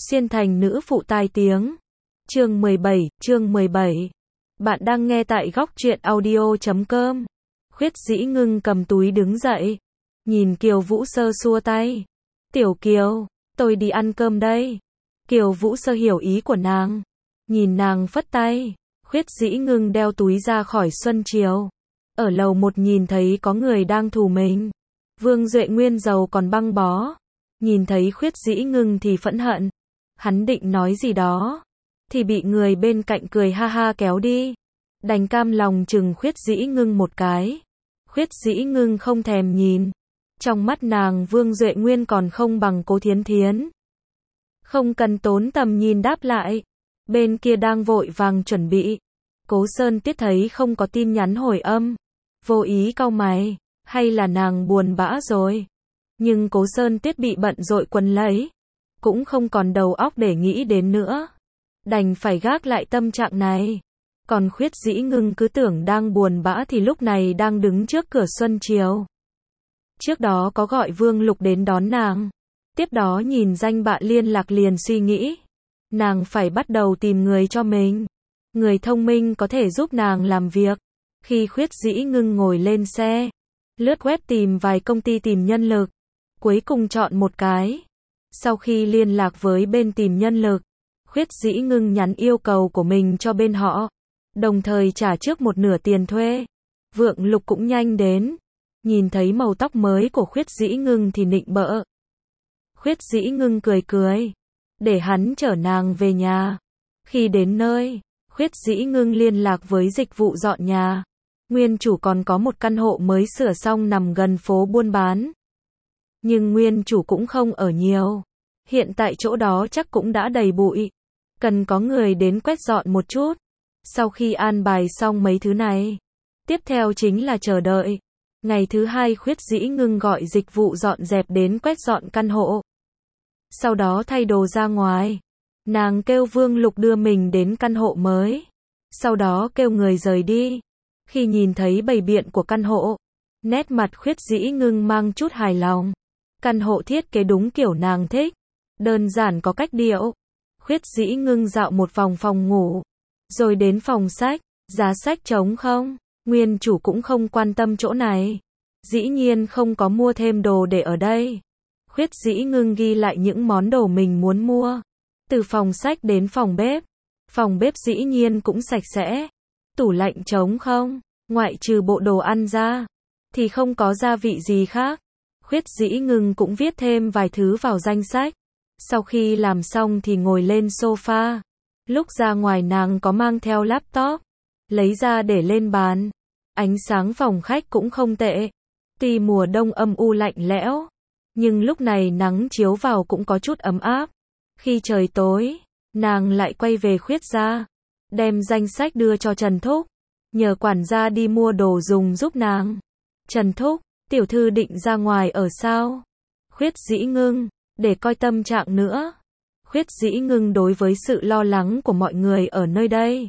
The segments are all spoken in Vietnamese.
Xuyên thành nữ phụ tai tiếng. Chương 17. Bạn đang nghe tại góc truyện audio.com. Khuyết Dĩ Ngưng cầm túi đứng dậy. Nhìn Kiều Vũ Sơ xua tay. Tiểu Kiều, tôi đi ăn cơm đây. Kiều Vũ Sơ hiểu ý của nàng. Nhìn nàng phất tay. Khuyết Dĩ Ngưng đeo túi ra khỏi Xuân Triều. Ở lầu 1 nhìn thấy có người đang thù mình. Vương Duệ Nguyên giàu còn băng bó. Nhìn thấy Khuyết Dĩ Ngưng thì phẫn hận. Hắn định nói gì đó, thì bị người bên cạnh cười ha ha kéo đi. Đành cam lòng chừng Khuyết Dĩ Ngưng một cái. Khuyết Dĩ Ngưng không thèm nhìn. Trong mắt nàng Vương Duệ Nguyên còn không bằng Cố Thiến Thiến. Không cần tốn tầm nhìn đáp lại. Bên kia đang vội vàng chuẩn bị. Cố Sơn Tiết thấy không có tin nhắn hồi âm. Vô ý cau mày. Hay là nàng buồn bã rồi? Nhưng Cố Sơn Tiết bị bận rội quấn lấy. Cũng không còn đầu óc để nghĩ đến nữa. Đành phải gác lại tâm trạng này. Còn Khuyết Dĩ Ngưng cứ tưởng đang buồn bã thì lúc này đang đứng trước cửa Xuân Triều. Trước đó có gọi Vương Lục đến đón nàng. Tiếp đó nhìn danh bạ liên lạc liền suy nghĩ. Nàng phải bắt đầu tìm người cho mình. Người thông minh có thể giúp nàng làm việc. Khi Khuyết Dĩ Ngưng ngồi lên xe, lướt web tìm vài công ty tìm nhân lực. Cuối cùng chọn một cái. Sau khi liên lạc với bên tìm nhân lực, Khuyết Dĩ Ngưng nhắn yêu cầu của mình cho bên họ. Đồng thời trả trước một nửa tiền thuê. Vượng Lục cũng nhanh đến. Nhìn thấy màu tóc mới của Khuyết Dĩ Ngưng thì nịnh bợ. Khuyết Dĩ Ngưng cười cười. Để hắn chở nàng về nhà. Khi đến nơi, Khuyết Dĩ Ngưng liên lạc với dịch vụ dọn nhà. Nguyên chủ còn có một căn hộ mới sửa xong nằm gần phố buôn bán. Nhưng nguyên chủ cũng không ở nhiều. Hiện tại chỗ đó chắc cũng đã đầy bụi. Cần có người đến quét dọn một chút. Sau khi an bài xong mấy thứ này, tiếp theo chính là chờ đợi. Ngày thứ hai Khuyết Dĩ Ngưng gọi dịch vụ dọn dẹp đến quét dọn căn hộ. Sau đó thay đồ ra ngoài. Nàng kêu Vương Lục đưa mình đến căn hộ mới. Sau đó kêu người rời đi. Khi nhìn thấy bày biện của căn hộ, nét mặt Khuyết Dĩ Ngưng mang chút hài lòng. Căn hộ thiết kế đúng kiểu nàng thích. Đơn giản có cách điệu. Khuyết Dĩ Ngưng dạo một vòng phòng ngủ. Rồi đến phòng sách. Giá sách trống không. Nguyên chủ cũng không quan tâm chỗ này. Dĩ nhiên không có mua thêm đồ để ở đây. Khuyết Dĩ Ngưng ghi lại những món đồ mình muốn mua. Từ phòng sách đến phòng bếp. Phòng bếp dĩ nhiên cũng sạch sẽ. Tủ lạnh trống không. Ngoại trừ bộ đồ ăn ra, thì không có gia vị gì khác. Khuyết Dĩ Ngưng cũng viết thêm vài thứ vào danh sách. Sau khi làm xong thì ngồi lên sofa. Lúc ra ngoài nàng có mang theo laptop. Lấy ra để lên bàn. Ánh sáng phòng khách cũng không tệ. Tuy mùa đông âm u lạnh lẽo, nhưng lúc này nắng chiếu vào cũng có chút ấm áp. Khi trời tối, nàng lại quay về Khuyết gia. Đem danh sách đưa cho Trần Thúc. Nhờ quản gia đi mua đồ dùng giúp nàng. Trần Thúc, tiểu thư định ra ngoài ở sao? Khuyết Dĩ Ngưng, để coi tâm trạng nữa. Khuyết Dĩ Ngưng đối với sự lo lắng của mọi người ở nơi đây.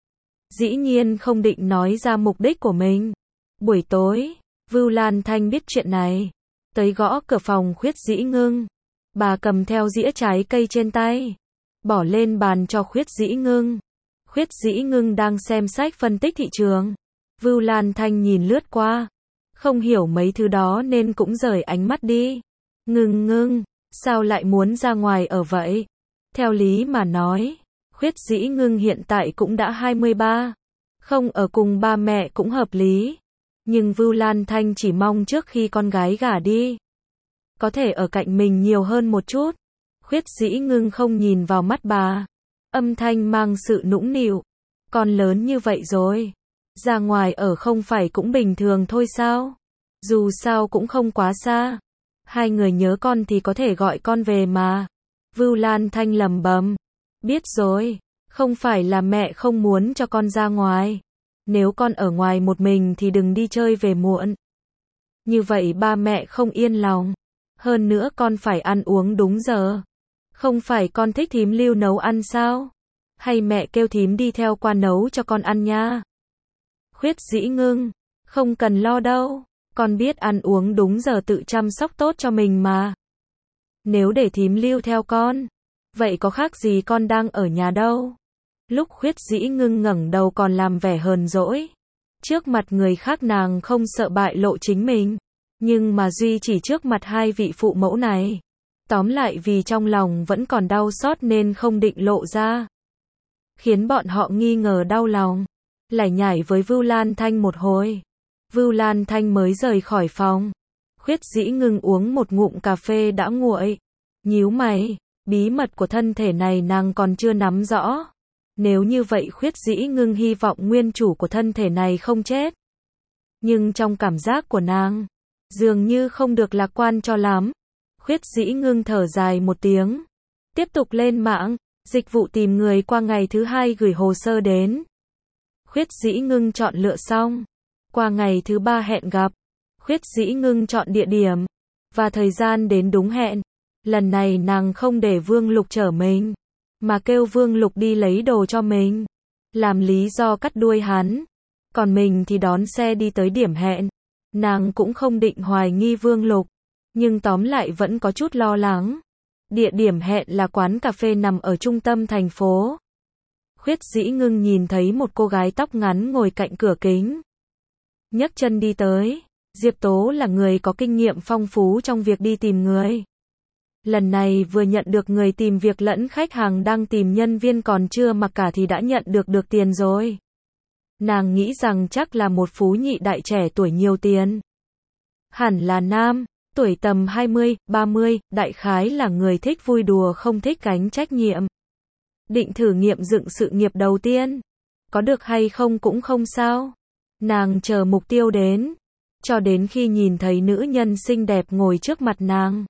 Dĩ nhiên không định nói ra mục đích của mình. Buổi tối, Vưu Lan Thanh biết chuyện này. Tới gõ cửa phòng Khuyết Dĩ Ngưng. Bà cầm theo dĩa trái cây trên tay. Bỏ lên bàn cho Khuyết Dĩ Ngưng. Khuyết Dĩ Ngưng đang xem sách phân tích thị trường. Vưu Lan Thanh nhìn lướt qua. Không hiểu mấy thứ đó nên cũng rời ánh mắt đi. Ngưng, sao lại muốn ra ngoài ở vậy? Theo lý mà nói, Khuyết Dĩ Ngưng hiện tại cũng đã 23. Không ở cùng ba mẹ cũng hợp lý. Nhưng Vưu Lan Thanh chỉ mong trước khi con gái gả đi, có thể ở cạnh mình nhiều hơn một chút. Khuyết Dĩ Ngưng không nhìn vào mắt bà. Âm thanh mang sự nũng nịu. Con lớn như vậy rồi. Ra ngoài ở không phải cũng bình thường thôi sao? Dù sao cũng không quá xa. Hai người nhớ con thì có thể gọi con về mà. Vưu Lan Thanh lẩm bẩm. Biết rồi. Không phải là mẹ không muốn cho con ra ngoài. Nếu con ở ngoài một mình thì đừng đi chơi về muộn. Như vậy ba mẹ không yên lòng. Hơn nữa con phải ăn uống đúng giờ. Không phải con thích thím Lưu nấu ăn sao? Hay mẹ kêu thím đi theo qua nấu cho con ăn nha. Khuyết Dĩ Ngưng, không cần lo đâu. Con biết ăn uống đúng giờ tự chăm sóc tốt cho mình mà. Nếu để thím Lưu theo con, Vậy có khác gì con đang ở nhà đâu? Lúc Khuyết Dĩ Ngưng ngẩng đầu còn làm vẻ hờn dỗi. Trước mặt người khác nàng không sợ bại lộ chính mình. Nhưng mà duy chỉ trước mặt hai vị phụ mẫu này. Tóm lại vì trong lòng vẫn còn đau xót nên không định lộ ra. Khiến bọn họ nghi ngờ đau lòng. Lải nhải với Vưu Lan Thanh một hồi. Vưu Lan Thanh mới rời khỏi phòng. Khuyết Dĩ Ngưng uống một ngụm cà phê đã nguội. Nhíu mày, bí mật của thân thể này nàng còn chưa nắm rõ. Nếu như vậy Khuyết Dĩ Ngưng hy vọng nguyên chủ của thân thể này không chết. Nhưng trong cảm giác của nàng, dường như không được lạc quan cho lắm. Khuyết Dĩ Ngưng thở dài một tiếng. Tiếp tục lên mạng, dịch vụ tìm người qua ngày thứ hai gửi hồ sơ đến. Khuyết Dĩ Ngưng chọn lựa xong. Qua ngày thứ ba hẹn gặp. Khuyết Dĩ Ngưng chọn địa điểm và thời gian đến đúng hẹn. Lần này nàng không để Vương Lục chở mình, mà kêu Vương Lục đi lấy đồ cho mình, làm lý do cắt đuôi hắn. Còn mình thì đón xe đi tới điểm hẹn. Nàng cũng không định hoài nghi Vương Lục, nhưng tóm lại vẫn có chút lo lắng. Địa điểm hẹn là quán cà phê nằm ở trung tâm thành phố. Khuyết Dĩ Ngưng nhìn thấy một cô gái tóc ngắn ngồi cạnh cửa kính. Nhấc chân đi tới. Diệp Tố là người có kinh nghiệm phong phú trong việc đi tìm người. Lần này vừa nhận được người tìm việc lẫn khách hàng đang tìm nhân viên còn chưa mặc cả thì đã nhận được tiền rồi. Nàng nghĩ rằng chắc là một phú nhị đại trẻ tuổi nhiều tiền. Hẳn là nam, tuổi tầm 20, 30, đại khái là người thích vui đùa không thích gánh trách nhiệm. Định thử nghiệm dựng sự nghiệp đầu tiên. Có được hay không cũng không sao. Nàng chờ mục tiêu đến. Cho đến khi nhìn thấy nữ nhân xinh đẹp ngồi trước mặt nàng.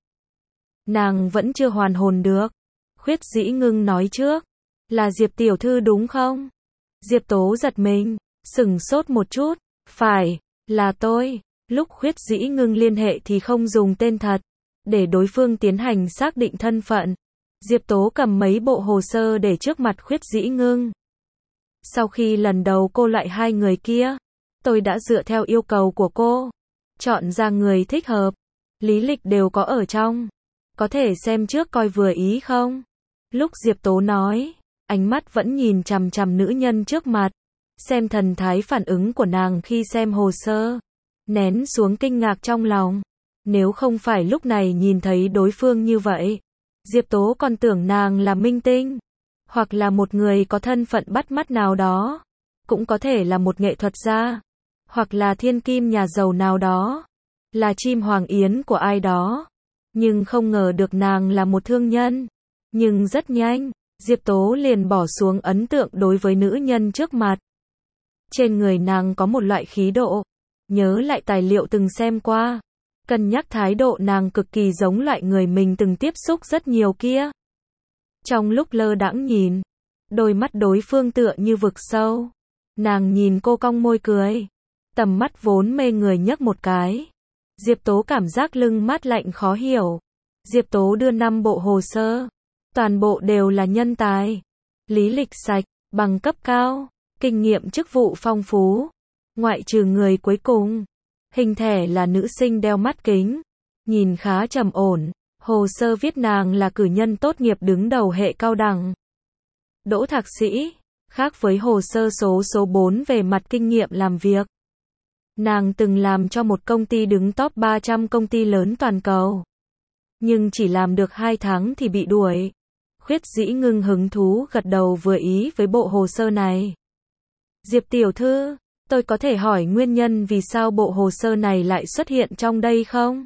Nàng vẫn chưa hoàn hồn được. Khuyết Dĩ Ngưng nói trước. Là Diệp tiểu thư đúng không? Diệp Tố giật mình, sửng sốt một chút. Phải, là tôi. Lúc Khuyết Dĩ Ngưng liên hệ thì không dùng tên thật. Để đối phương tiến hành xác định thân phận. Diệp Tố cầm mấy bộ hồ sơ để trước mặt Khuyết Dĩ Ngưng. Sau khi lần đầu cô loại hai người kia, tôi đã dựa theo yêu cầu của cô, chọn ra người thích hợp. Lý lịch đều có ở trong. Có thể xem trước coi vừa ý không? Lúc Diệp Tố nói, ánh mắt vẫn nhìn chằm chằm nữ nhân trước mặt. Xem thần thái phản ứng của nàng khi xem hồ sơ. Nén xuống kinh ngạc trong lòng. Nếu không phải lúc này nhìn thấy đối phương như vậy, Diệp Tố còn tưởng nàng là minh tinh. Hoặc là một người có thân phận bắt mắt nào đó. Cũng có thể là một nghệ thuật gia. Hoặc là thiên kim nhà giàu nào đó. Là chim hoàng yến của ai đó. Nhưng không ngờ được nàng là một thương nhân. Nhưng rất nhanh, Diệp Tố liền bỏ xuống ấn tượng đối với nữ nhân trước mặt. Trên người nàng có một loại khí độ. Nhớ lại tài liệu từng xem qua. Cân nhắc thái độ nàng cực kỳ giống loại người mình từng tiếp xúc rất nhiều kia. Trong lúc lơ đãng nhìn, đôi mắt đối phương tựa như vực sâu. Nàng nhìn cô cong môi cười. Tầm mắt vốn mê người nhấc một cái. Diệp Tố cảm giác lưng mát lạnh khó hiểu. Diệp Tố đưa 5 bộ hồ sơ. Toàn bộ đều là nhân tài. Lý lịch sạch, bằng cấp cao, kinh nghiệm chức vụ phong phú. Ngoại trừ người cuối cùng. Hình thể là nữ sinh đeo mắt kính. Nhìn khá trầm ổn. Hồ sơ viết nàng là cử nhân tốt nghiệp đứng đầu hệ cao đẳng. Đỗ thạc sĩ. Khác với hồ sơ số 4 về mặt kinh nghiệm làm việc. Nàng từng làm cho một công ty đứng top 300 công ty lớn toàn cầu. Nhưng chỉ làm được 2 tháng thì bị đuổi. Khuyết Dĩ Ngưng hứng thú gật đầu vừa ý với bộ hồ sơ này. Diệp tiểu thư, tôi có thể hỏi nguyên nhân vì sao bộ hồ sơ này lại xuất hiện trong đây không?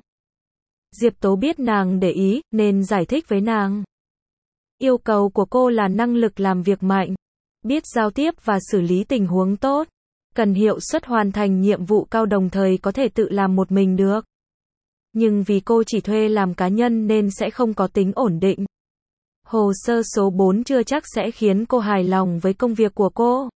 Diệp Tố biết nàng để ý, nên giải thích với nàng. Yêu cầu của cô là năng lực làm việc mạnh, biết giao tiếp và xử lý tình huống tốt, cần hiệu suất hoàn thành nhiệm vụ cao đồng thời có thể tự làm một mình được. Nhưng vì cô chỉ thuê làm cá nhân nên sẽ không có tính ổn định. Hồ sơ số 4 chưa chắc sẽ khiến cô hài lòng với công việc của cô.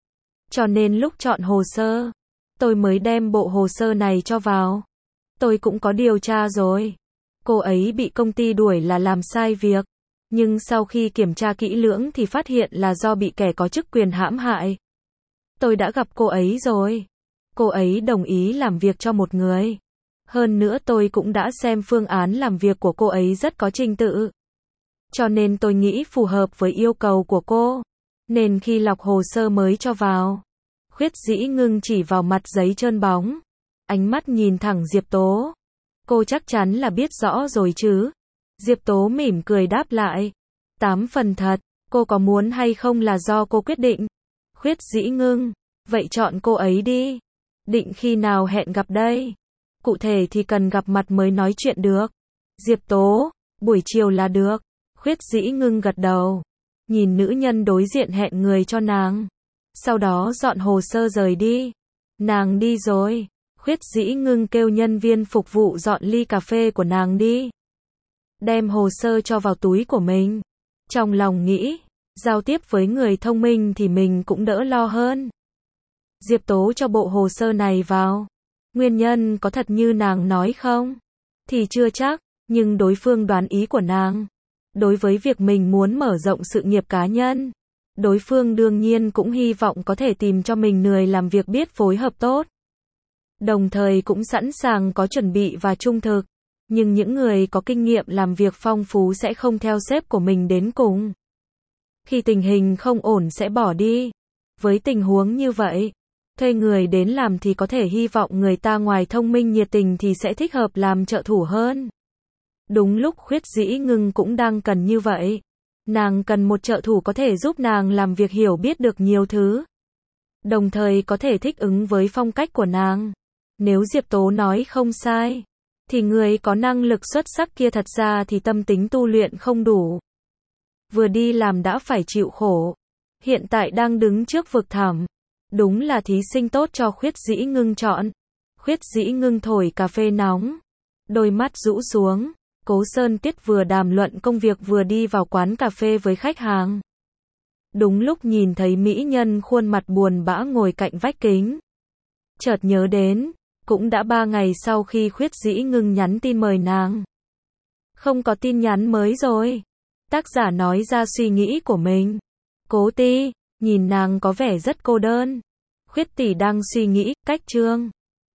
Cho nên lúc chọn hồ sơ, tôi mới đem bộ hồ sơ này cho vào. Tôi cũng có điều tra rồi. Cô ấy bị công ty đuổi là làm sai việc. Nhưng sau khi kiểm tra kỹ lưỡng thì phát hiện là do bị kẻ có chức quyền hãm hại. Tôi đã gặp cô ấy rồi. Cô ấy đồng ý làm việc cho một người. Hơn nữa tôi cũng đã xem phương án làm việc của cô ấy rất có trình tự. Cho nên tôi nghĩ phù hợp với yêu cầu của cô. Nên khi lọc hồ sơ mới cho vào. Khuyết Dĩ Ngưng chỉ vào mặt giấy trơn bóng. Ánh mắt nhìn thẳng Diệp Tố. Cô chắc chắn là biết rõ rồi chứ. Diệp Tố mỉm cười đáp lại. 8 phần thật, cô có muốn hay không là do cô quyết định. Khuyết Dĩ Ngưng, vậy chọn cô ấy đi. Định khi nào hẹn gặp đây? Cụ thể thì cần gặp mặt mới nói chuyện được. Diệp Tố, buổi chiều là được. Khuyết Dĩ Ngưng gật đầu. Nhìn nữ nhân đối diện hẹn người cho nàng. Sau đó dọn hồ sơ rời đi. Nàng đi rồi. Khuyết Dĩ Ngưng kêu nhân viên phục vụ dọn ly cà phê của nàng đi. Đem hồ sơ cho vào túi của mình. Trong lòng nghĩ, giao tiếp với người thông minh thì mình cũng đỡ lo hơn. Diệp Tố cho bộ hồ sơ này vào. Nguyên nhân có thật như nàng nói không? Thì chưa chắc, nhưng đối phương đoán ý của nàng. Đối với việc mình muốn mở rộng sự nghiệp cá nhân, đối phương đương nhiên cũng hy vọng có thể tìm cho mình người làm việc biết phối hợp tốt. Đồng thời cũng sẵn sàng có chuẩn bị và trung thực. Nhưng những người có kinh nghiệm làm việc phong phú sẽ không theo sếp của mình đến cùng. Khi tình hình không ổn sẽ bỏ đi. Với tình huống như vậy, thuê người đến làm thì có thể hy vọng người ta ngoài thông minh nhiệt tình thì sẽ thích hợp làm trợ thủ hơn. Đúng lúc Khuyết Dĩ Ngưng cũng đang cần như vậy. Nàng cần một trợ thủ có thể giúp nàng làm việc hiểu biết được nhiều thứ. Đồng thời có thể thích ứng với phong cách của nàng. Nếu Diệp Tố nói không sai, thì người có năng lực xuất sắc kia thật ra thì tâm tính tu luyện không đủ. Vừa đi làm đã phải chịu khổ. Hiện tại đang đứng trước vực thẳm. Đúng là thí sinh tốt cho Khuyết Dĩ Ngưng chọn. Khuyết Dĩ Ngưng thổi cà phê nóng. Đôi mắt rũ xuống. Cố Sơn Tiết vừa đàm luận công việc vừa đi vào quán cà phê với khách hàng. Đúng lúc nhìn thấy mỹ nhân khuôn mặt buồn bã ngồi cạnh vách kính. Chợt nhớ đến, cũng đã 3 ngày sau khi Khuyết Dĩ Ngưng nhắn tin mời nàng. Không có tin nhắn mới rồi. Tác giả nói ra suy nghĩ của mình. Cố Ti, nhìn nàng có vẻ rất cô đơn. Khuyết tỷ đang suy nghĩ cách chương.